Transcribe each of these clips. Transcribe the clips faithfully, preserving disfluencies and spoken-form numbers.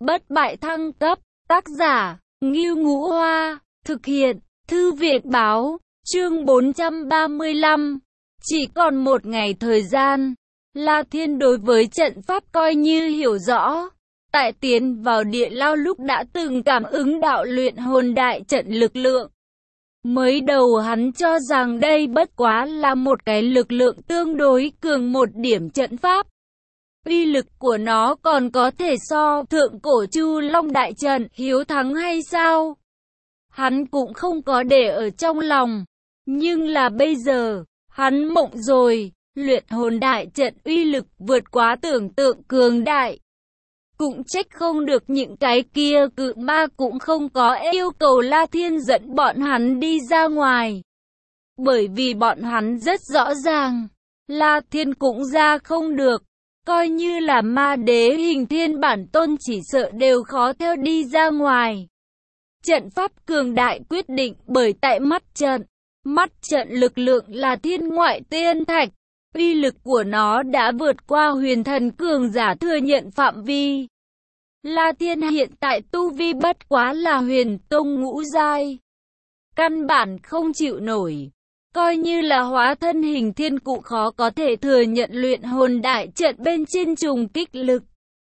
bất bại thăng cấp, tác giả, Ngưu Ngũ Hoa, thực hiện, Thư viện Báo, chương bốn trăm ba mươi lăm. Chỉ còn một ngày thời gian, La Thiên đối với trận pháp coi như hiểu rõ. Tại tiến vào địa lao lúc đã từng cảm ứng đạo luyện hồn đại trận lực lượng. Mới đầu hắn cho rằng đây bất quá là một cái lực lượng tương đối cường một điểm trận pháp. Uy lực của nó còn có thể so thượng cổ Chu Long đại trận hiếu thắng hay sao? Hắn cũng không có để ở trong lòng. Nhưng là bây giờ, hắn mộng rồi, luyện hồn đại trận uy lực vượt quá tưởng tượng cường đại. Cũng trách không được những cái kia cự ma cũng không có yêu cầu La Thiên dẫn bọn hắn đi ra ngoài. Bởi vì bọn hắn rất rõ ràng, La Thiên cũng ra không được. Coi như là ma đế hình thiên bản tôn chỉ sợ đều khó theo đi ra ngoài. Trận pháp cường đại quyết định bởi tại mắt trận. Mắt trận lực lượng là thiên ngoại tiên thạch. Uy lực của nó đã vượt qua huyền thần cường giả thừa nhận phạm vi. La Thiên hiện tại tu vi bất quá là huyền tông ngũ giai. Căn bản không chịu nổi. Coi như là hóa thân hình thiên cụ khó có thể thừa nhận luyện hồn đại trận bên trên trùng kích lực.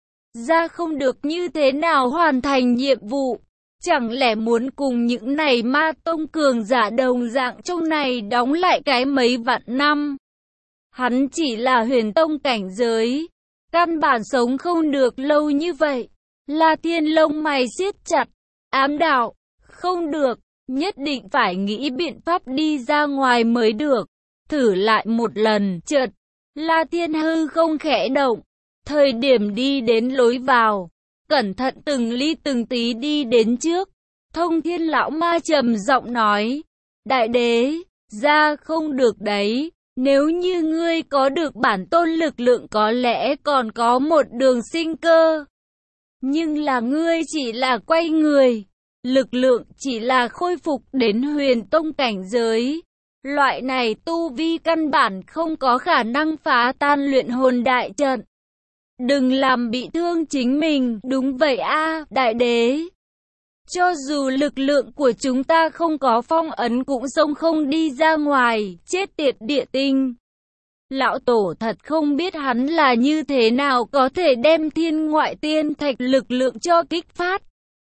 Ra không được như thế nào hoàn thành nhiệm vụ. Chẳng lẽ muốn cùng những này ma tông cường giả đồng dạng trong này đóng lại cái mấy vạn năm. Hắn chỉ là huyền tông cảnh giới. Căn bản sống không được lâu như vậy. La Thiên lông mày siết chặt. Ám đạo. Không được. Nhất định phải nghĩ biện pháp đi ra ngoài mới được. Thử lại một lần, chợt, La Thiên hư không khẽ động. Thời điểm đi đến lối vào, cẩn thận từng ly từng tí đi đến trước. Thông Thiên lão ma trầm giọng nói, đại đế, ra không được đấy. Nếu như ngươi có được bản tôn lực lượng có lẽ còn có một đường sinh cơ. Nhưng là ngươi chỉ là quay người. Lực lượng chỉ là khôi phục đến huyền tông cảnh giới. Loại này tu vi căn bản không có khả năng phá tan luyện hồn đại trận. Đừng làm bị thương chính mình, đúng vậy a, đại đế. Cho dù lực lượng của chúng ta không có phong ấn cũng xông không đi ra ngoài, chết tiệt địa tinh. Lão tổ thật không biết hắn là như thế nào có thể đem thiên ngoại tiên thạch lực lượng cho kích phát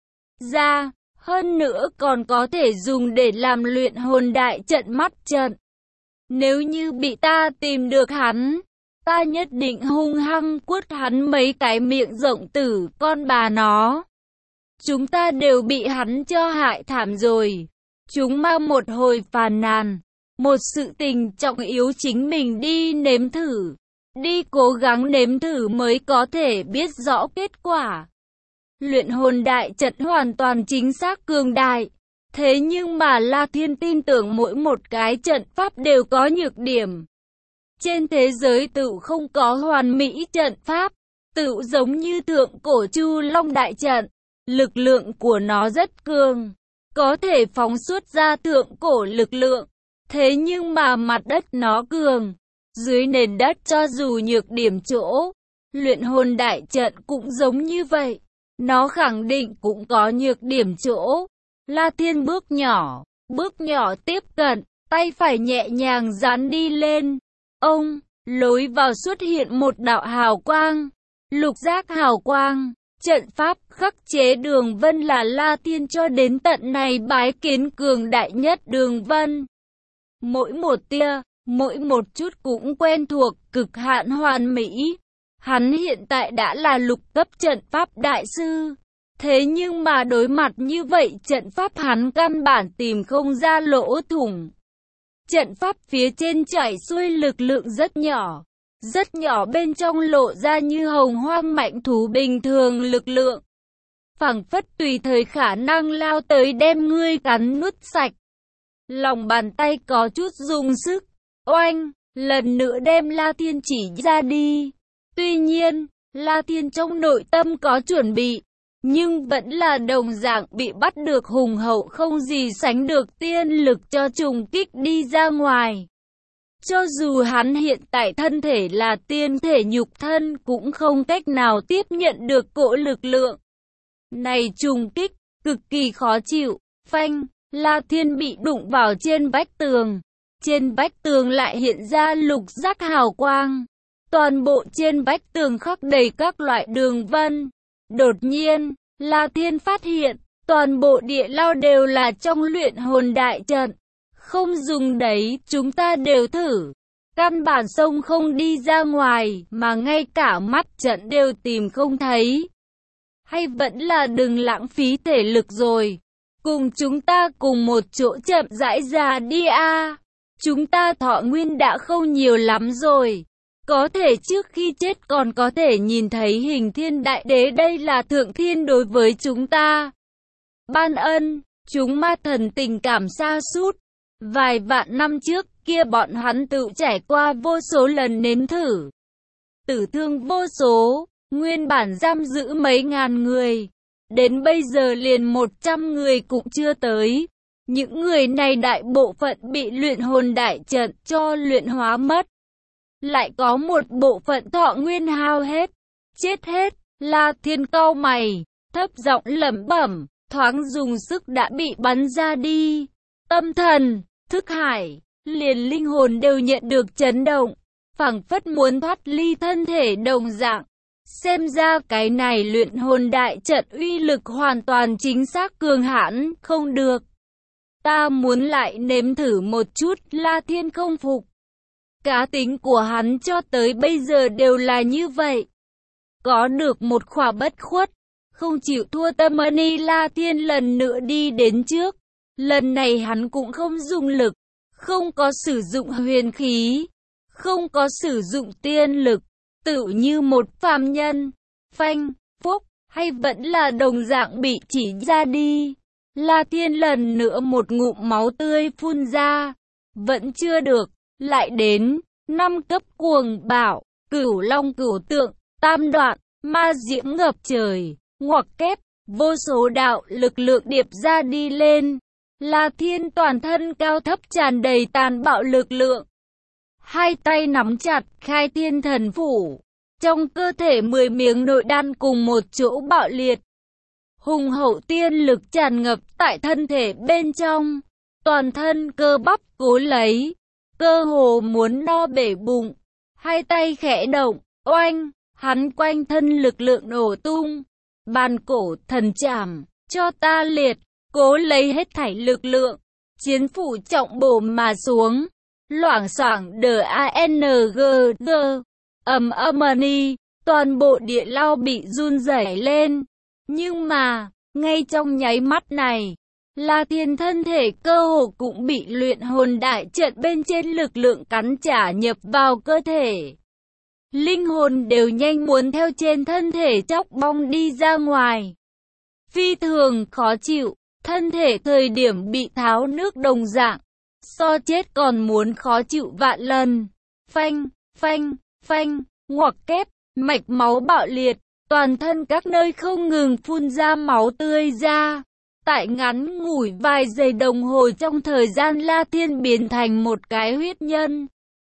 ra. Hơn nữa còn có thể dùng để làm luyện hồn đại trận mắt trận. Nếu như bị ta tìm được hắn, ta nhất định hung hăng quất hắn mấy cái miệng rộng tử con bà nó. Chúng ta đều bị hắn cho hại thảm rồi. Chúng ma một hồi phàn nàn. Một sự tình trọng yếu chính mình đi nếm thử. Đi cố gắng nếm thử mới có thể biết rõ kết quả. Luyện hồn đại trận hoàn toàn chính xác cường đại. Thế nhưng mà La Thiên tin tưởng mỗi một cái trận pháp đều có nhược điểm. Trên thế giới tự không có hoàn mỹ trận pháp. Tự giống như thượng cổ Chu Long đại trận. Lực lượng của nó rất cường. Có thể phóng xuất ra thượng cổ lực lượng. Thế nhưng mà mặt đất nó cường. Dưới nền đất cho dù nhược điểm chỗ. Luyện hồn đại trận cũng giống như vậy. Nó khẳng định cũng có nhược điểm chỗ. La Thiên bước nhỏ, bước nhỏ tiếp cận, tay phải nhẹ nhàng dán đi lên. Ông, lối vào xuất hiện một đạo hào quang, lục giác hào quang. Trận pháp khắc chế đường vân là La Thiên cho đến tận này bái kiến cường đại nhất đường vân. Mỗi một tia, mỗi một chút cũng quen thuộc, cực hạn hoàn mỹ. Hắn hiện tại đã là lục cấp trận pháp đại sư. Thế nhưng mà đối mặt như vậy trận pháp hắn căn bản tìm không ra lỗ thủng. Trận pháp phía trên chảy xuôi lực lượng rất nhỏ. Rất nhỏ bên trong lộ ra như hồng hoang mạnh thú bình thường lực lượng. Phảng phất tùy thời khả năng lao tới đem ngươi cắn nuốt sạch. Lòng bàn tay có chút dùng sức. Oanh, lần nữa đem La Thiên chỉ ra đi. Tuy nhiên, La Thiên trong nội tâm có chuẩn bị, nhưng vẫn là đồng dạng bị bắt được hùng hậu không gì sánh được tiên lực cho trùng kích đi ra ngoài. Cho dù hắn hiện tại thân thể là tiên thể nhục thân cũng không cách nào tiếp nhận được cỗ lực lượng. này trùng kích, cực kỳ khó chịu. Phanh, La Thiên bị đụng vào trên vách tường. Trên vách tường lại hiện ra lục giác hào quang. Toàn bộ trên vách tường khắc đầy các loại đường vân. Đột nhiên, La Thiên phát hiện, toàn bộ địa lao đều là trong luyện hồn đại trận. Không dùng đấy, chúng ta đều thử. Căn bản sông không đi ra ngoài, mà ngay cả mắt trận đều tìm không thấy. Hay vẫn là đừng lãng phí thể lực rồi. Cùng chúng ta cùng một chỗ chậm rãi ra đi a. Chúng ta thọ nguyên đã không nhiều lắm rồi. Có thể trước khi chết còn có thể nhìn thấy hình thiên đại đế, đây là thượng thiên đối với chúng ta ban ân. Chúng ma thần tình cảm sa sút. Vài vạn năm trước kia bọn hắn tự trải qua vô số lần nếm thử. Tử thương vô số, nguyên bản giam giữ mấy ngàn người. Đến bây giờ liền một trăm người cũng chưa tới. Những người này đại bộ phận bị luyện hồn đại trận cho luyện hóa mất. Lại có một bộ phận thọ nguyên hao hết, chết hết. La Thiên cau mày, thấp giọng lẩm bẩm, thoáng dùng sức đã bị bắn ra đi. Tâm thần, thức hải, liền linh hồn đều nhận được chấn động, phảng phất muốn thoát ly thân thể đồng dạng. Xem ra cái này luyện hồn đại trận uy lực hoàn toàn chính xác cường hãn, không được. Ta muốn lại nếm thử một chút. La Thiên không phục. Cá tính của hắn cho tới bây giờ đều là như vậy. Có được một khỏa bất khuất, không chịu thua tâm ni. La Thiên lần nữa đi đến trước. Lần này hắn cũng không dùng lực, không có sử dụng huyền khí, không có sử dụng tiên lực, tự như một phàm nhân. Phanh, phúc, hay vẫn là đồng dạng bị chỉ ra đi. La Thiên lần nữa một ngụm máu tươi phun ra. Vẫn chưa được, lại đến năm cấp cuồng bạo, cửu long cửu tượng, tam đoạn, ma diễm ngập trời, ngoặc kép, vô số đạo lực lượng điệp ra đi lên. La Thiên toàn thân cao thấp tràn đầy tàn bạo lực lượng. Hai tay nắm chặt khai thiên thần phủ. Trong cơ thể mười miếng nội đan cùng một chỗ bạo liệt. Hùng hậu tiên lực tràn ngập tại thân thể bên trong. Toàn thân cơ bắp cố lấy. Cơ hồ muốn no bể bụng. Hai tay khẽ động, oanh, hắn quanh thân lực lượng nổ tung. Bàn cổ thần trảm, cho ta liệt. Cố lấy hết thảy lực lượng, chiến phủ trọng bổ mà xuống, loảng xoảng đờ a n g g, ầm ầm ni, toàn bộ địa lao bị run rẩy lên. Nhưng mà, ngay trong nháy mắt này, La Thiên thân thể cơ hồ cũng bị luyện hồn đại trận bên trên lực lượng cắn trả nhập vào cơ thể. Linh hồn đều nhanh muốn theo trên thân thể chóc bong đi ra ngoài. Phi thường khó chịu. Thân thể thời điểm bị tháo nước đồng dạng, so chết còn muốn khó chịu vạn lần. Phanh, phanh, phanh, ngoặc kép, mạch máu bạo liệt, toàn thân các nơi không ngừng phun ra máu tươi ra. Tại ngắn ngủi vài giây đồng hồ trong thời gian, La Thiên biến thành một cái huyết nhân.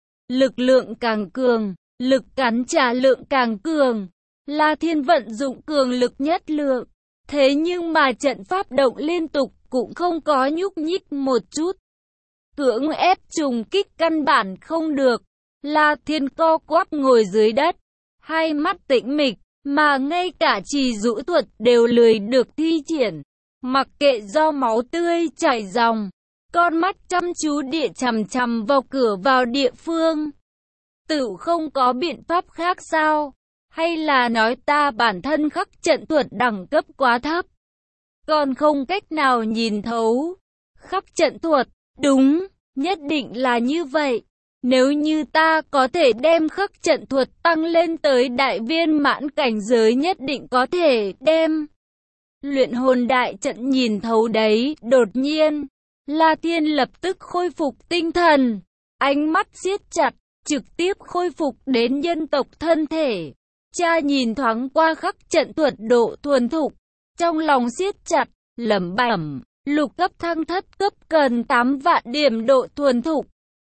Lực lượng càng cường, lực cắn trả lượng càng cường. La Thiên vận dụng cường lực nhất lượng. Thế nhưng mà trận pháp động liên tục cũng không có nhúc nhích một chút. Cưỡng ép trùng kích căn bản không được. La Thiên co quắp ngồi dưới đất, hai mắt tĩnh mịch, mà ngay cả trì dụ thuật đều lười được thi triển. Mặc kệ do máu tươi chảy ròng, con mắt chăm chú địa chằm chằm vào cửa vào địa phương. Tự không có biện pháp khác sao? Hay là nói ta bản thân khắc trận thuật đẳng cấp quá thấp, còn không cách nào nhìn thấu khắc trận thuật? Đúng, nhất định là như vậy. Nếu như ta có thể đem khắc trận thuật tăng lên tới đại viên mãn cảnh giới, nhất định có thể đem luyện hồn đại trận nhìn thấu đấy. Đột nhiên, La Thiên lập tức khôi phục tinh thần, ánh mắt siết chặt, trực tiếp khôi phục đến nhân tộc thân thể. Cha nhìn thoáng qua khắc trận thuật độ thuần thục, trong lòng siết chặt, lẩm bẩm, lục cấp thăng thất cấp cần tám vạn điểm độ thuần thục.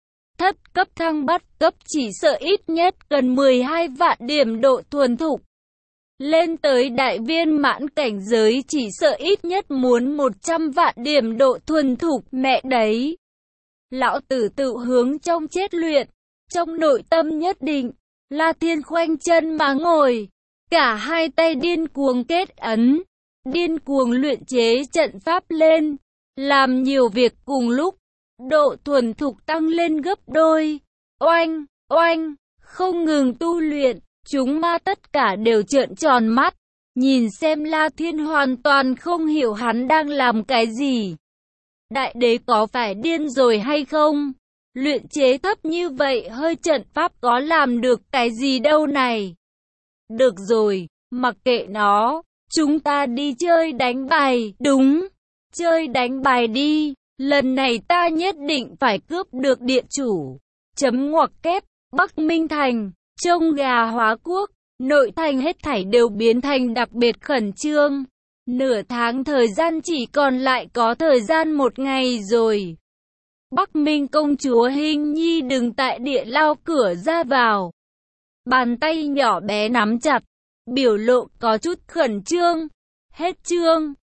Thất cấp thăng bát cấp chỉ sợ ít nhất cần mười hai vạn điểm độ thuần thục. Lên tới đại viên mãn cảnh giới chỉ sợ ít nhất muốn một trăm vạn điểm độ thuần thục, mẹ đấy. Lão tử tự hướng trong chết luyện, trong nội tâm nhất định, La Thiên khoanh chân mà ngồi, cả hai tay điên cuồng kết ấn, điên cuồng luyện chế trận pháp lên, làm nhiều việc cùng lúc, độ thuần thục tăng lên gấp đôi, oanh, oanh, không ngừng tu luyện, chúng ma tất cả đều trợn tròn mắt, nhìn xem La Thiên hoàn toàn không hiểu hắn đang làm cái gì. Đại đế có phải điên rồi hay không? Luyện chế thấp như vậy hơi trận pháp có làm được cái gì đâu này? Được rồi, mặc kệ nó, chúng ta đi chơi đánh bài, đúng, chơi đánh bài đi, lần này ta nhất định phải cướp được địa chủ. Chấm ngoặc kép, Bắc Minh Thành, trông gà hóa quốc, nội thành hết thảy đều biến thành đặc biệt khẩn trương. Nửa tháng thời gian chỉ còn lại có thời gian một ngày rồi. Bắc Minh công chúa Hình Nhi đứng tại địa lao cửa ra vào. Bàn tay nhỏ bé nắm chặt, biểu lộ có chút khẩn trương. Hết chương.